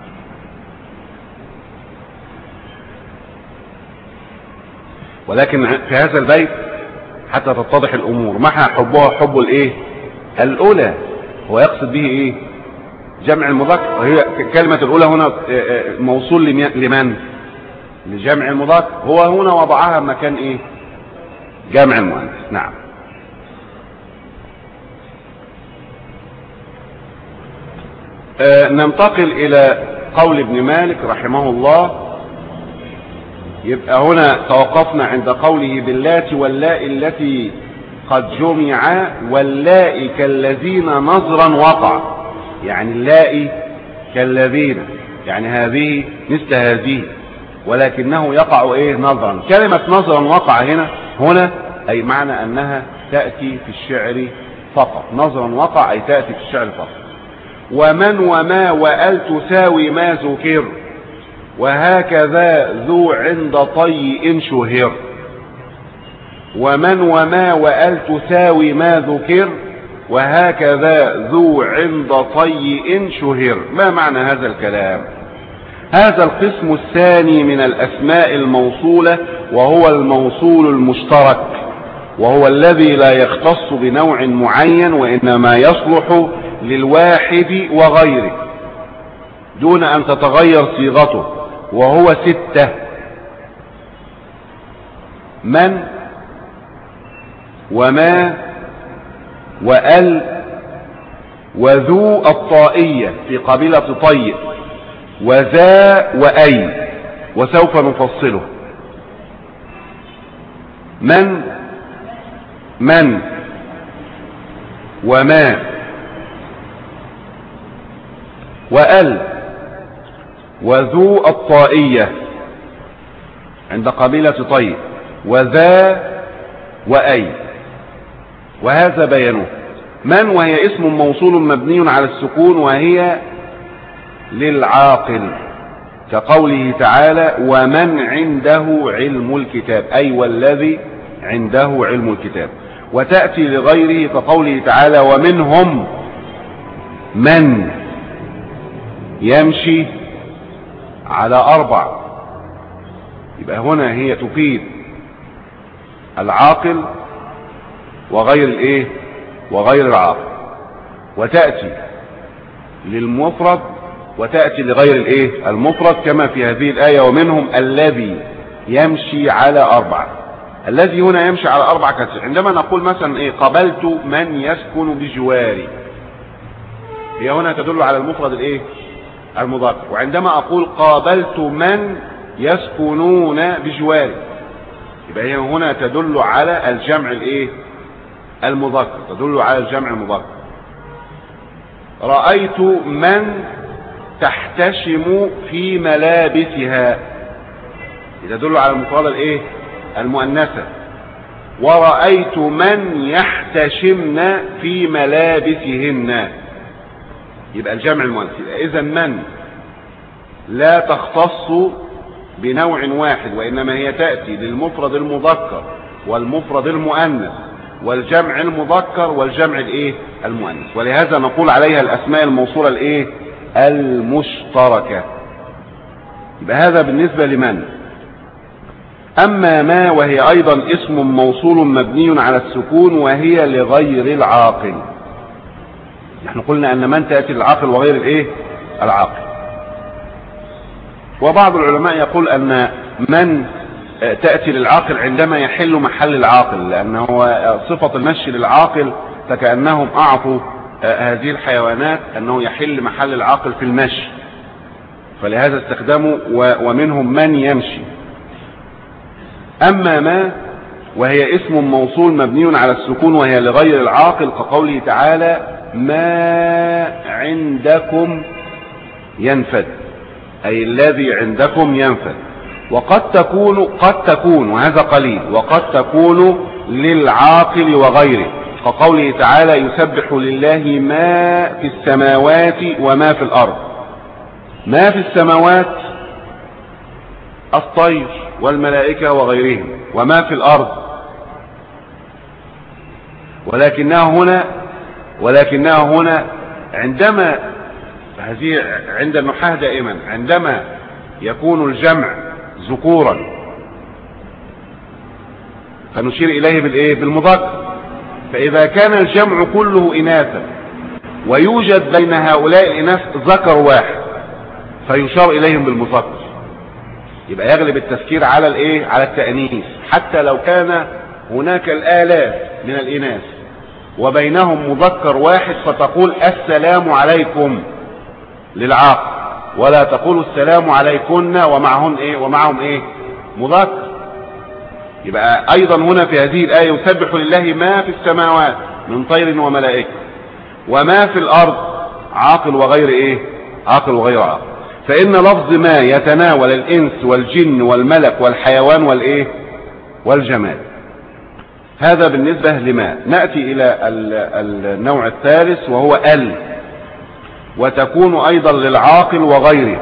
ولكن في هذا البيت حتى تتضح الامور محى حبها حب الايه الاولى، هو يقصد به ايه جمع المذكر، وهي كلمة الاولى هنا موصول لمن لجمع المذكر، هو هنا وضعها مكان ايه جمع المؤنث. نعم. آه ننتقل الى قول ابن مالك رحمه الله. يبقى هنا توقفنا عند قوله باللات واللاء التي قد جمع واللاء كالذين نظرا وقع، يعني اللاء كالذين يعني هذه مثل هذه، ولكنه يقع ايه نظرا. كلمة نظرا وقع هنا هنا اي معنى انها تأتي في الشعر فقط. نظرا وقع اي تأتي في الشعر فقط. ومن وما وأل تساوي ما ذكر وهكذا ذو عند طيء شهر. ومن وما وأل تساوي ما ذكر وهكذا ذو عند طيء شهر. ما معنى هذا الكلام؟ هذا القسم الثاني من الأسماء الموصولة، وهو الموصول المشترك، وهو الذي لا يختص بنوع معين وإنما يصلح للواحد وغيره دون أن تتغير صيغته، وهو ستة: من وما وأل وذو الطائية في قبيلة طيء وذا وأي، وسوف نفصله. من من وما وأل وذو الطائية عند قبيلة طيء وذا وأي، وهذا بيانه. من وهي اسم موصول مبني على السكون وهي للعاقل، كقوله تعالى ومن عنده علم الكتاب، أي والذي عنده علم الكتاب. وتأتي لغيره كقوله تعالى ومنهم من يمشي على أربع. يبقى هنا هي تفيد العاقل وغير الايه وغير العاقل، وتأتي للمفرد وتأتي لغير الايه المفرد، كما في هذه الآية ومنهم الذي يمشي على أربعة. الذي هنا يمشي على أربعة كسر. عندما نقول مثلا ايه قبلت من يسكن بجواري، هي هنا تدل على المفرد الايه المذكر. وعندما أقول قابلت من يسكنون بجواري، يبقى هي هنا تدل على الجمع الايه المذكر، تدل على الجمع المذكر. رأيت من تحتشم في ملابسها، تدل على المفردة الايه المؤنثة. ورأيت من يحتشمن في ملابسهن، يبقى الجمع المؤنث. اذا من لا تختص بنوع واحد، وانما هي تأتي للمفرد المذكر والمفرد المؤنث والجمع المذكر والجمع الايه المؤنث، ولهذا نقول عليها الاسماء الموصولة الايه المشتركة. يبقى هذا بالنسبة لمن. اما ما وهي ايضا اسم موصول مبني على السكون وهي لغير العاقل. نحن قلنا ان من تأتي للعاقل وغير الايه العاقل. وبعض العلماء يقول ان من تأتي للعاقل عندما يحل محل العاقل، لأنه صفة المشي للعاقل فكأنهم أعطوا هذه الحيوانات أنه يحل محل العاقل في المشي، فلهذا استخدموا ومنهم من يمشي. أما ما وهي اسم موصول مبني على السكون وهي لغير العاقل، كقوله تعالى ما عندكم ينفد، أي الذي عندكم ينفد. وقد تكون قد تكون وهذا قليل، وقد تكون للعاقل وغيره، كقوله تعالى يسبح لله ما في السماوات وما في الأرض. ما في السماوات الطير والملائكة وغيرهم، وما في الأرض، ولكنها هنا ولكنها هنا عندما هذه عند النحاة دائما عندما يكون الجمع ذكورا فنشير إليه بالإيه؟ بالمذكر. فإذا كان الجمع كله إناثا ويوجد بين هؤلاء الإناث ذكر واحد فيشار إليهم بالمذكر، يبقى يغلب التفكير على الإيه؟ على التأنيث، حتى لو كان هناك الآلاف من الإناث وبينهم مذكر واحد فتقول السلام عليكم للعاقل، ولا تقول السلام عليكن ومعهم ايه ومعهم ايه مذكر. يبقى ايضا هنا في هذه الآية يسبح لله ما في السماوات من طير وملائكة وما في الارض عاقل وغير ايه عاقل وغير عاقل. فان لفظ ما يتناول الانس والجن والملك والحيوان والايه والجماد. هذا بالنسبة لما. نأتي الى النوع الثالث وهو ال، وتكون ايضا للعاقل وغيره.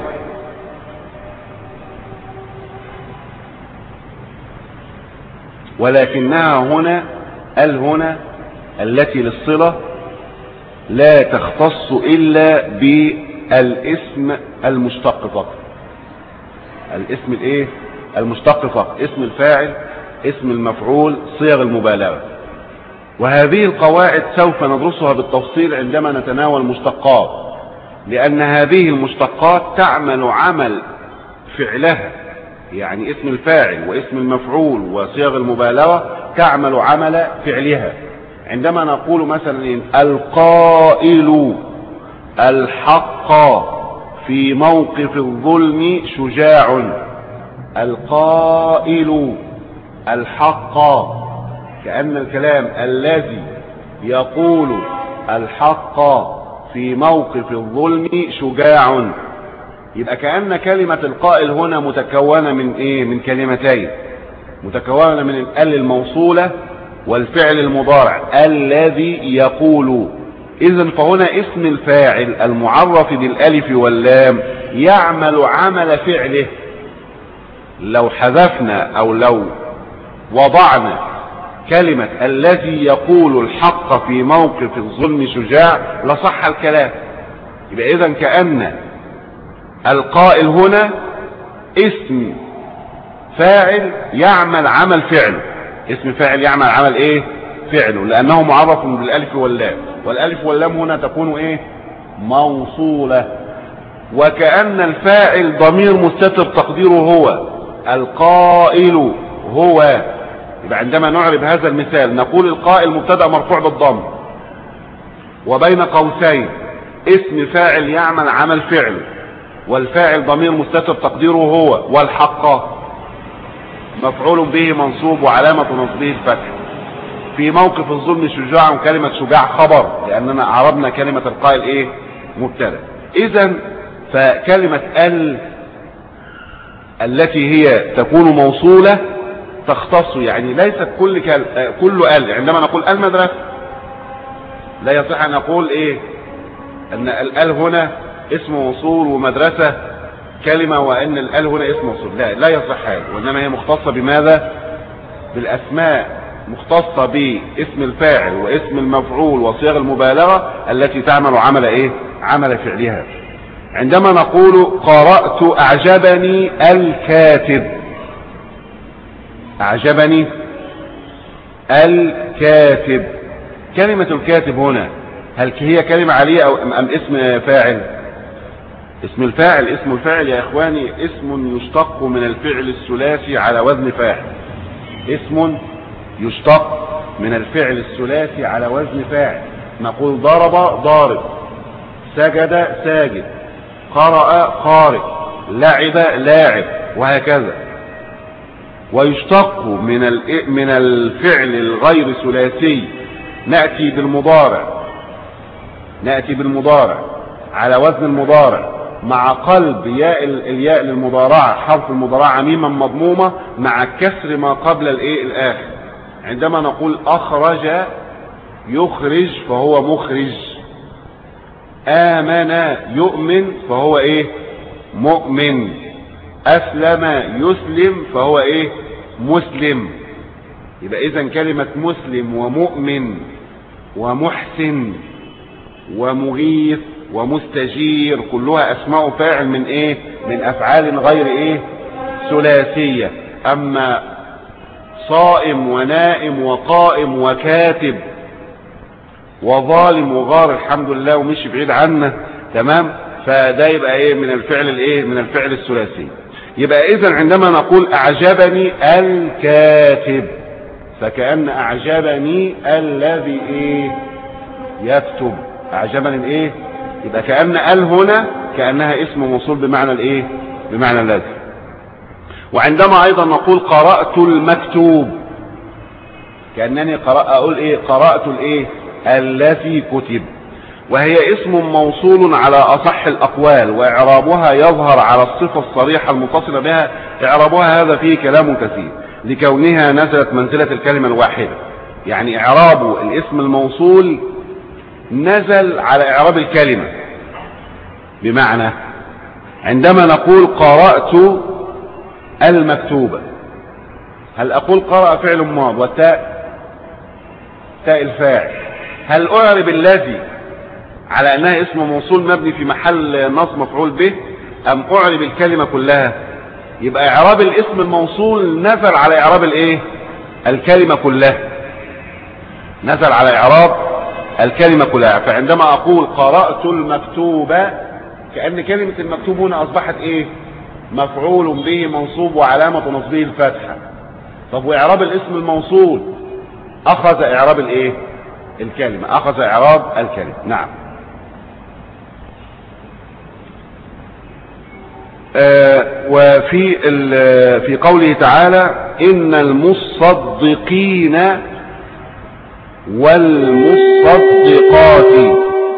ولكنها هنا ال هنا التي للصلة لا تختص الا بالاسم المشتق فقط. الاسم الايه المشتق فقط، اسم الفاعل، اسم المفعول، صيغ المبالغة. وهذه القواعد سوف ندرسها بالتفصيل عندما نتناول مشتقات، لأن هذه المشتقات تعمل عمل فعلها، يعني اسم الفاعل واسم المفعول وصيغ المبالغة تعمل عمل فعلها. عندما نقول مثلا القائل الحق في موقف الظلم شجاع، القائل الحق، كأن الكلام الذي يقول الحق في موقف الظلم شجاع. يبقى كأن كلمة القائل هنا متكونة من ايه من كلمتين، متكونة من ال الموصولة والفعل المضارع الذي يقول. اذن فهنا اسم الفاعل المعرف بالالف واللام يعمل عمل فعله. لو حذفنا او لو وضعنا كلمة الذي يقول الحق في موقف الظلم شجاع لصح الكلام. يبقى اذن كأن القائل هنا اسم فاعل يعمل عمل فعله، اسم فاعل يعمل عمل ايه فعله، لانه معرف بالالف واللام، والالف واللام هنا تكون ايه موصولة. وكأن الفاعل ضمير مستتر تقديره هو، القائل هو. يبقى عندما نعرب هذا المثال نقول القائل مبتدأ مرفوع بالضم، وبين قوسين اسم فاعل يعمل عمل فعله، والفاعل ضمير مستتر تقديره هو، والحق مفعول به منصوب وعلامة نصبه الفتح. في موقف الظلم شجاع، كلمة شجاع خبر لأننا عربنا كلمة القائل ايه مبتدأ. إذن فكلمة ال التي هي تكون موصولة تختص، يعني ليست كل كل, كل ال. عندما نقول المدرسة لا يصح أن نقول ايه ان الال هنا اسم موصول ومدرسة كلمة وان الال هنا اسم موصول، لا لا يصح هذا. وانما هي مختصة بماذا بالاسماء، مختصة باسم الفاعل واسم المفعول وصيغ المبالغة التي تعمل عمل ايه عمل فعلها. عندما نقول قرأت اعجبني الكاتب، اعجبني الكاتب، كلمة الكاتب هنا هل هي كلمة عالية او ام اسم فاعل؟ اسم الفاعل. اسم الفاعل يا اخواني اسم يشتق من الفعل الثلاثي على وزن فاعل، اسم يشتق من الفعل الثلاثي على وزن فاعل. نقول ضرب ضارب، سجد ساجد، قرأ قارئ، لعب لاعب، وهكذا. ويشتق من من الفعل الغير ثلاثي نأتي بالمضارع، نأتي بالمضارع على وزن المضارع مع قلب ياء الياء للمضارعة حرف المضارعة ميما مضمومة مع كسر ما قبل الايه الاخر. عندما نقول اخرج يخرج فهو مخرج. آمن يؤمن فهو ايه؟ مؤمن. أسلم يسلم فهو ايه؟ مسلم. يبقى إذن كلمة مسلم ومؤمن ومحسن ومغيث ومستجير كلها أسماء فاعل من ايه؟ من أفعال غير ايه؟ ثلاثية. أما صائم ونائم وقائم وكاتب وظالم وغار الحمد لله ومشي بعيد عنا تمام، فده يبقى ايه؟ من الفعل الايه؟ من الفعل الثلاثي. يبقى اذا عندما نقول اعجبني الكاتب فكأن اعجبني الذي ايه؟ يكتب. اعجبني الايه؟ يبقى كأن ال هنا كأنها اسم موصول بمعنى الايه؟ بمعنى الذي. وعندما ايضا نقول قرأت المكتوب كأنني قرأ اقول ايه؟ قرأت الايه؟ التي كتب. وهي اسم موصول على أصح الأقوال، وإعرابها يظهر على الصفة الصريحة المتصلة بها. إعرابها هذا فيه كلام كثير لكونها نزلت منزلة الكلمة الواحدة. يعني إعراب الاسم الموصول نزل على إعراب الكلمة. بمعنى عندما نقول قرأت المكتوبة، هل أقول قرأ فعل ماض والتاء تاء الفاعل، هل أعرب الذي على أنها اسم موصول مبني في محل نصب مفعول به أم أعرب الكلمة كلها؟ يبقى إعراب الاسم الموصول نزل على إعراب الإيه؟ الكلمة كلها. نزل على إعراب الكلمة كلها. فعندما أقول قرأت المكتوبة كأن كلمة المكتوب هنا أصبحت إيه؟ مفعول به منصوب وعلامة نصبه الفتحة. طب وإعراب الاسم الموصول أخذ إعراب الإيه؟ الكلمة. أخذ إعراب الكلمة. نعم. آه وفي في قوله تعالى إن المصدقين والمصدقات.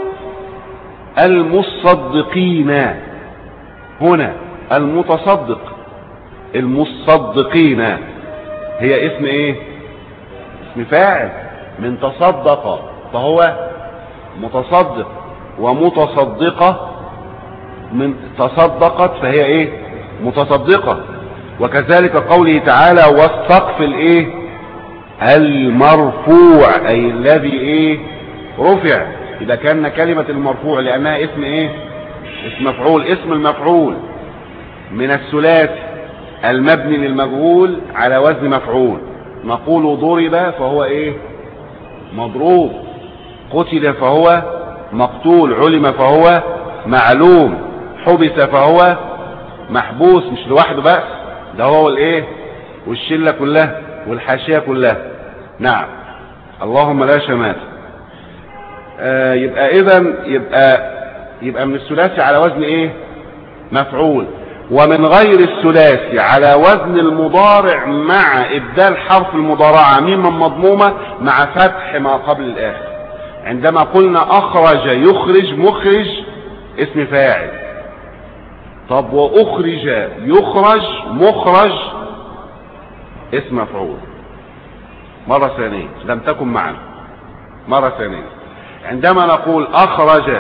المصدقين هنا المتصدق، المصدقين هي اسم ايه؟ اسم فاعل من تصدق فهو متصدق، ومتصدقة من تصدقت فهي ايه؟ متصدقة. وكذلك قوله تعالى والسقف الايه؟ المرفوع اي الذي ايه؟ رفع. اذا كان كلمة المرفوع لانها اسم ايه؟ اسم مفعول. اسم المفعول من الثلاثي المبني للمجهول على وزن مفعول. نقول ضرب فهو ايه؟ مضروب. قتل فهو مقتول. علم فهو معلوم. حبس فهو محبوس. مش لوحده بس، ده هو الايه؟ والشلة كلها والحاشية كلها. نعم. اللهم لا شمات. آه يبقى اذا يبقى يبقى من الثلاثي على وزن ايه؟ مفعول. ومن غير الثلاثي على وزن المضارع مع ابدال حرف المضارعة ميما مضمومة مع فتح ما قبل الاخر. عندما قلنا اخرج يخرج، مخرج اسم فاعل. طب واخرج يخرج، مخرج اسم مفعول. مرة ثانية لم تكن معنا. مرة ثانية عندما نقول اخرج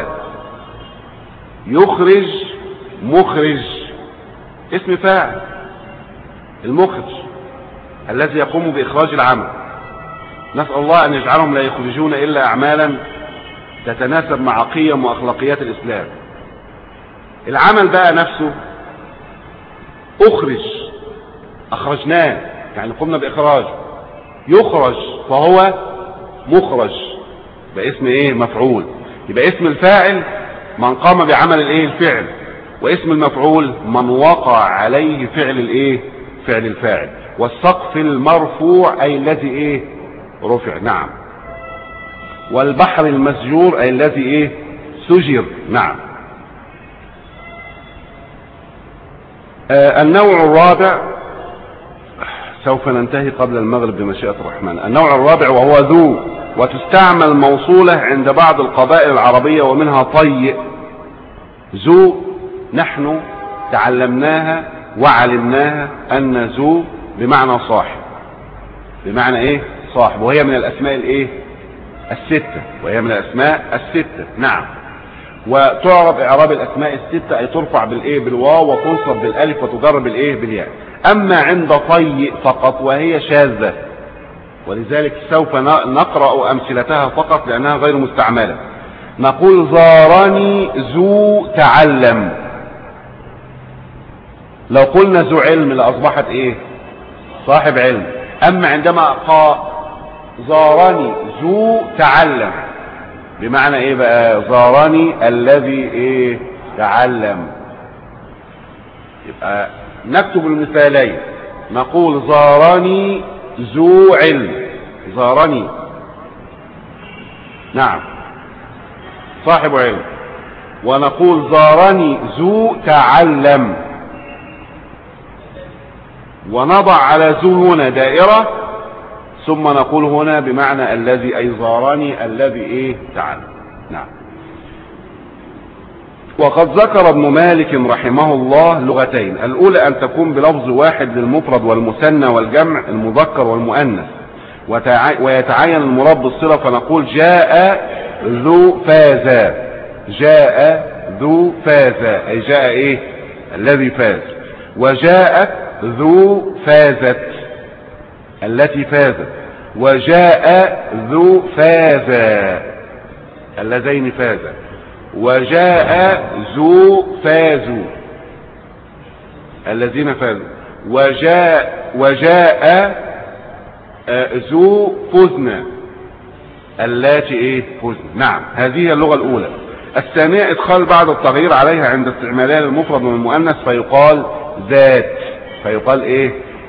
يخرج، مخرج اسم فاعل. المخرج الذي يقوم بإخراج العمل. نسأل الله أن يجعلهم لا يخرجون إلا أعمالا تتناسب مع قيم وأخلاقيات الإسلام. العمل بقى نفسه أخرج، أخرجناه يعني قمنا بإخراجه. يخرج فهو مخرج باسم إيه؟ مفعول. يبقى اسم الفاعل من قام بعمل الإيه؟ الفعل. واسم المفعول من وقع عليه فعل الايه؟ فعل الفاعل. والسقف المرفوع اي الذي ايه؟ رفع. نعم. والبحر المسجور اي الذي ايه؟ سجر. نعم. آه النوع الرابع سوف ننتهي قبل المغرب بمشيئة الرحمن. النوع الرابع وهو ذو، وتستعمل موصولة عند بعض القبائل العربية ومنها طي. ذو نحن تعلمناها وعلمناها ان ذو بمعنى صاحب. بمعنى ايه؟ صاحب. وهي من الاسماء الايه؟ الستة، وهي من الأسماء الستة. نعم. وتعرب إعراب الأسماء الستة أي ترفع بالإيه بالواو وتنصب بالألف وتجر بالإيه بالياء. أما عند طي فقط وهي شاذة، ولذلك سوف نقرأ أمثلتها فقط لأنها غير مستعملة. نقول زارني ذو تعلم. لو قلنا ذو علم لأصبحت إيه صاحب علم. أما عندما قال زارني ذو تعلم بمعنى إيه بقى؟ زارني الذي إيه تعلم. يبقى نكتب المثالين. نقول زارني ذو علم، زارني نعم صاحب علم، ونقول زارني ذو تعلم، ونضع على ذو هنا دائرة، ثم نقول هنا بمعنى الذي أي زارني الذي إيه تعلم. نعم. وقد ذكر ابن مالك رحمه الله لغتين، الأولى أن تكون بلفظ واحد للمفرد والمثنى والجمع المذكر والمؤنث، ويتعين المراد بالصلة، فنقول جاء ذو فاز، جاء ذو فاز أي جاء إيه الذي فاز، وجاءت ذو فازت التي فازت، وجاء ذو فاز اللذين فازا، وجاء ذو فازوا الذين فازوا، وجاء وجاء ذو فزنا اللاتي ايه فزنا. نعم. هذه اللغة الاولى. الثانية ادخال بعد التغيير عليها عند استعمالها للمفرد والمؤنث، فيقال ذات، فيقال ايه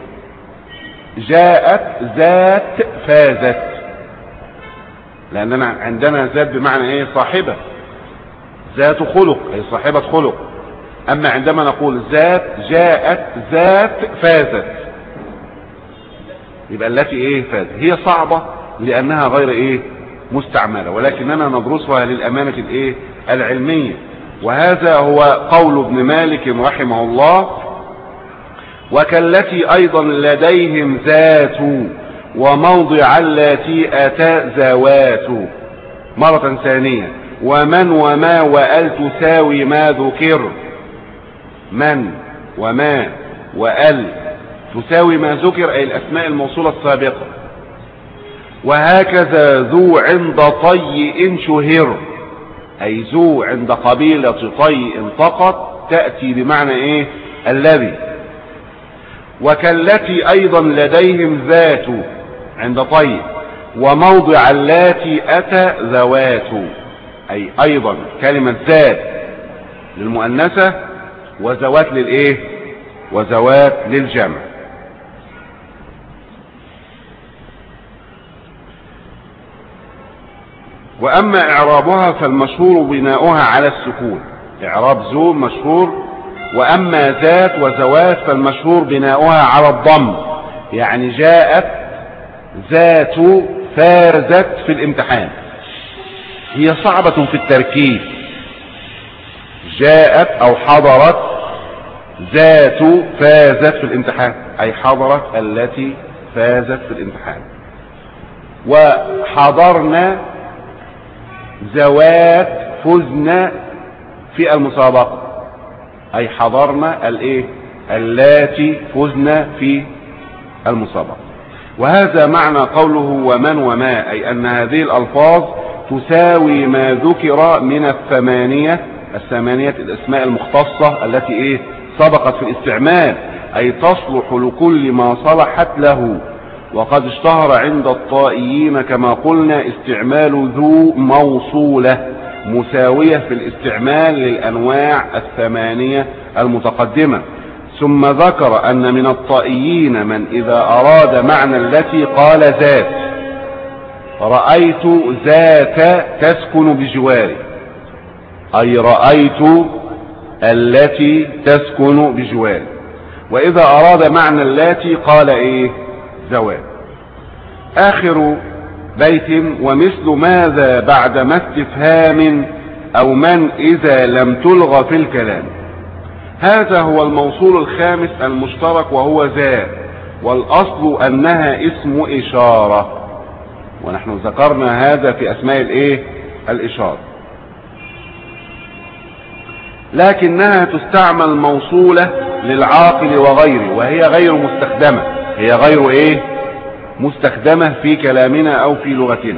جاءت ذات فازت، لاننا عندنا ذات بمعنى ايه صاحبة، ذات خلق أي صاحبة خلق. أما عندما نقول ذات جاءت ذات فازت يبقى التي إيه فازت. هي صعبة لأنها غير إيه مستعملة، ولكننا ندرسها للأمانة الإيه العلمية. وهذا هو قول ابن مالك رحمه الله. وكالتي أيضا لديهم ذات، وموضع التي أتى ذوات. مرة ثانية. ومن وما وأل تساوي ما ذكر، من وما وأل تساوي ما ذكر أي الأسماء الموصولة السابقة. وهكذا ذو عند طي شهر، أي ذو عند قبيلة طي فقط تأتي بمعنى إيه الذي. وكالتي أيضا لديهم ذات عند طي، وموضع اللاتي أتى ذوات، أي أيضا كلمة ذات للمؤنثة وذوات للإيه وذوات للجمع. وأما إعرابها فالمشهور بناؤها على السكون، إعراب ذو مشهور. وأما ذات وذوات فالمشهور بناؤها على الضم، يعني جاءت ذات فازت في الامتحان، هي صعبة في التركيب. جاءت أو حضرت ذات فازت في الامتحان، أي حضرت التي فازت في الامتحان. وحضرنا ذوات فزنا في المسابقة، أي حضرنا الايه اللاتي فزنا في المسابقة. وهذا معنى قوله ومن وما، أي أن هذه الألفاظ تساوي ما ذكر من الثمانية الثمانية الأسماء المختصة التي إيه سبقت في الاستعمال، أي تصلح لكل ما صلحت له. وقد اشتهر عند الطائيين كما قلنا استعمال ذو موصولة مساوية في الاستعمال للأنواع الثمانية المتقدمة. ثم ذكر أن من الطائيين من إذا أراد معنى التي قال ذات، رأيت ذات تسكن بجواري، أي رأيت التي تسكن بجواري. وإذا أراد معنى التي قال إيه زوال. آخر بيت ومثل ماذا بعد ما استفهام أو من إذا لم تلغى في الكلام. هذا هو الموصول الخامس المشترك وهو ذا، والأصل أنها اسم إشارة، ونحن ذكرنا هذا في أسماء الإيه؟ الإشارة. لكنها تستعمل موصولة للعاقل وغيره، وهي غير مستخدمة، هي غير إيه؟ مستخدمة في كلامنا أو في لغتنا.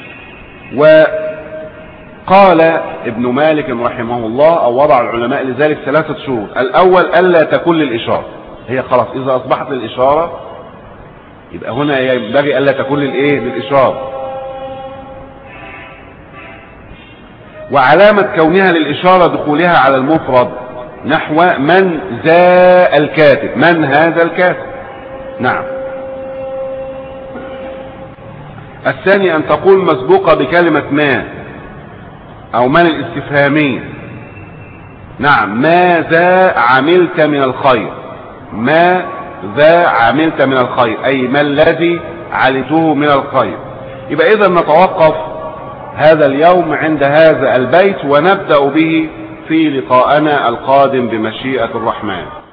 وقال ابن مالك رحمه الله، أو وضع العلماء لذلك ثلاثة شروط. الأول ألا تكون للإشارة، هي خلاص إذا أصبحت للإشارة يبقى هنا ينبغي ألا تكون للإيه؟ للإشارة. وعلامة كونها للإشارة دخولها على المفرد، نحو من ذا الكاتب، من هذا الكاتب. نعم. الثاني أن تقول مسبوقة بكلمة ما، أو من الاستفهامية. نعم. ماذا عملت من الخير، ماذا عملت من الخير، أي ما الذي علمته من الخير. يبقى إذا نتوقف هذا اليوم عند هذا البيت، ونبدأ به في لقاءنا القادم بمشيئة الرحمن.